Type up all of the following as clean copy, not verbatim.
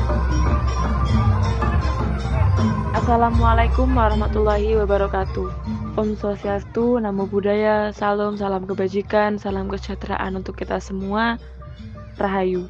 Assalamualaikum warahmatullahi wabarakatuh. Om Swastiastu, Namo Buddhaya, Salam, salam kebajikan, salam kesejahteraan untuk kita semua. Rahayu.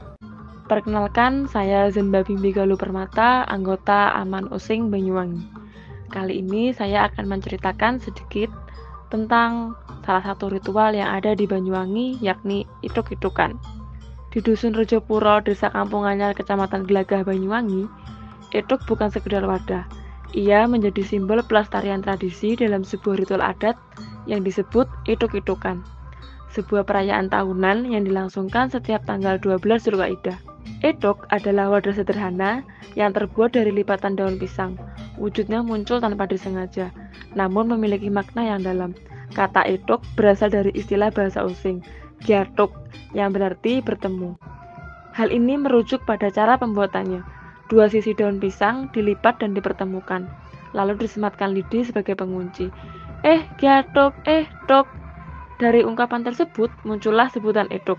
Perkenalkan, saya Zenba Bimbi Galuh Permata, anggota Aman Using Banyuwangi. Kali ini saya akan menceritakan sedikit tentang salah satu ritual yang ada di Banyuwangi, yakni ituk-itukan. Di Dusun Rejopuro, Desa Kampung Anyar, Kecamatan Glagah, Banyuwangi, ituk bukan sekedar wadah. Ia menjadi simbol pelestarian tradisi dalam sebuah ritual adat yang disebut ituk-itukan. Sebuah perayaan tahunan yang dilangsungkan setiap tanggal 12 Zulkaidah. Ituk adalah wadah sederhana yang terbuat dari lipatan daun pisang. Wujudnya muncul tanpa disengaja, namun memiliki makna yang dalam. Kata ituk berasal dari istilah bahasa Using, giatuk, yang berarti bertemu. Hal ini merujuk pada cara pembuatannya. Dua sisi daun pisang dilipat dan dipertemukan, lalu disematkan lidi sebagai pengunci. Giatuk, tuk. Dari ungkapan tersebut muncullah sebutan ituk.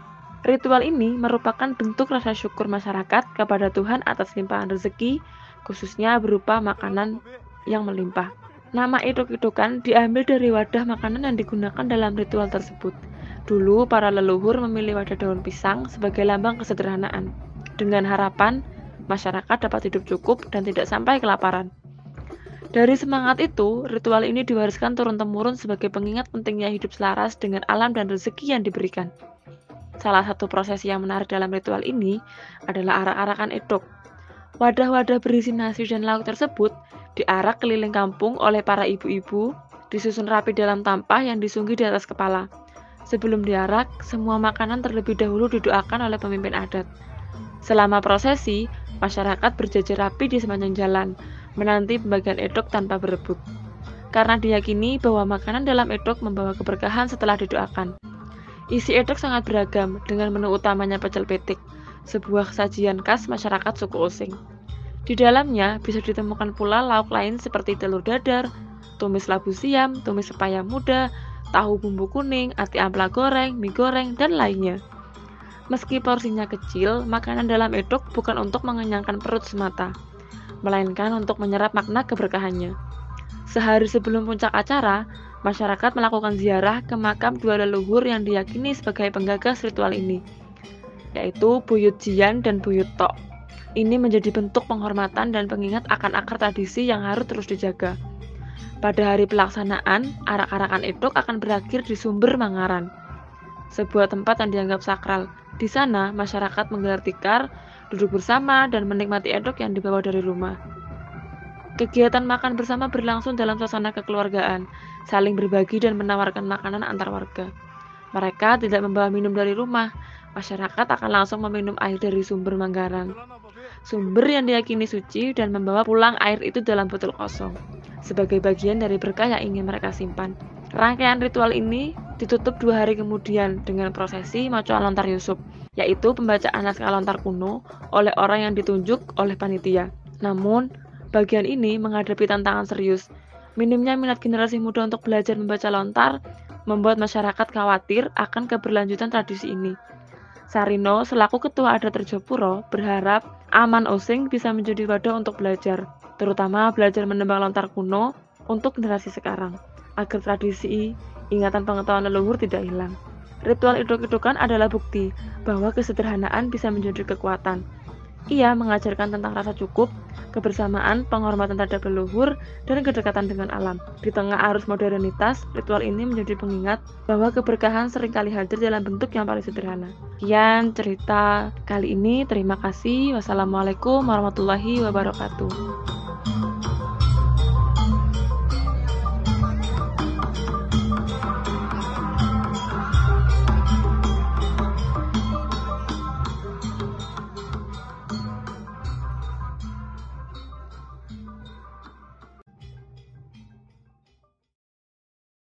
Ritual ini merupakan bentuk rasa syukur masyarakat kepada Tuhan atas limpahan rezeki, khususnya berupa makanan yang melimpah. Nama ituk-itukan diambil dari wadah makanan yang digunakan dalam ritual tersebut. Dulu para leluhur memilih wadah daun pisang sebagai lambang kesederhanaan, dengan harapan masyarakat dapat hidup cukup dan tidak sampai kelaparan. Dari semangat itu, ritual ini diwariskan turun-temurun sebagai pengingat pentingnya hidup selaras dengan alam dan rezeki yang diberikan. Salah satu prosesi yang menarik dalam ritual ini adalah arak-arakan ituk. Wadah-wadah berisi nasi dan lauk tersebut diarak keliling kampung oleh para ibu-ibu, disusun rapi dalam tampah yang disunggi di atas kepala. Sebelum diarak, semua makanan terlebih dahulu didoakan oleh pemimpin adat. Selama prosesi, masyarakat berjajar rapi di sepanjang jalan, menanti pembagian ituk tanpa berebut. Karena diyakini bahwa makanan dalam ituk membawa keberkahan setelah didoakan. Isi ituk sangat beragam, dengan menu utamanya pecel pitik, sebuah sajian khas masyarakat suku Using. Di dalamnya bisa ditemukan pula lauk lain seperti telur dadar, tumis labu siam, tumis pepaya muda, tahu bumbu kuning, ati ampela goreng, mie goreng, dan lainnya. Meski porsinya kecil, makanan dalam ituk bukan untuk mengenyangkan perut semata, melainkan untuk menyerap makna keberkahannya. Sehari sebelum puncak acara, masyarakat melakukan ziarah ke makam dua leluhur yang diyakini sebagai penggagas ritual ini, yaitu Buyut Jian dan Buyut Tok. Ini menjadi bentuk penghormatan dan pengingat akan akar tradisi yang harus terus dijaga. Pada hari pelaksanaan, arak-arakan ituk akan berakhir di Sumber Mangaran, sebuah tempat yang dianggap sakral. Di sana, masyarakat menggelar tikar, duduk bersama, dan menikmati ituk yang dibawa dari rumah. Kegiatan makan bersama berlangsung dalam suasana kekeluargaan, saling berbagi dan menawarkan makanan antar warga. Mereka tidak membawa minum dari rumah, masyarakat akan langsung meminum air dari sumber Manggaran. Sumber yang diyakini suci dan membawa pulang air itu dalam botol kosong, sebagai bagian dari berkah yang ingin mereka simpan. Rangkaian ritual ini ditutup 2 hari kemudian dengan prosesi Maco Lontar Yusuf, yaitu pembacaan naskah lontar kuno oleh orang yang ditunjuk oleh panitia. Namun, bagian ini menghadapi tantangan serius. Minimnya minat generasi muda untuk belajar membaca lontar membuat masyarakat khawatir akan keberlanjutan tradisi ini. Sarino, selaku ketua adat Rejopuro, berharap Aman Using bisa menjadi wadah untuk belajar, terutama belajar menembang lontar kuno untuk generasi sekarang, agar tradisi, ingatan pengetahuan leluhur tidak hilang. Ritual ituk-itukan adalah bukti bahwa kesederhanaan bisa menjadi kekuatan. Ia mengajarkan tentang rasa cukup, kebersamaan, penghormatan terhadap leluhur, dan kedekatan dengan alam. Di tengah arus modernitas, ritual ini menjadi pengingat bahwa keberkahan seringkali hadir dalam bentuk yang paling sederhana. Sekian cerita kali ini, terima kasih. Wassalamualaikum warahmatullahi wabarakatuh.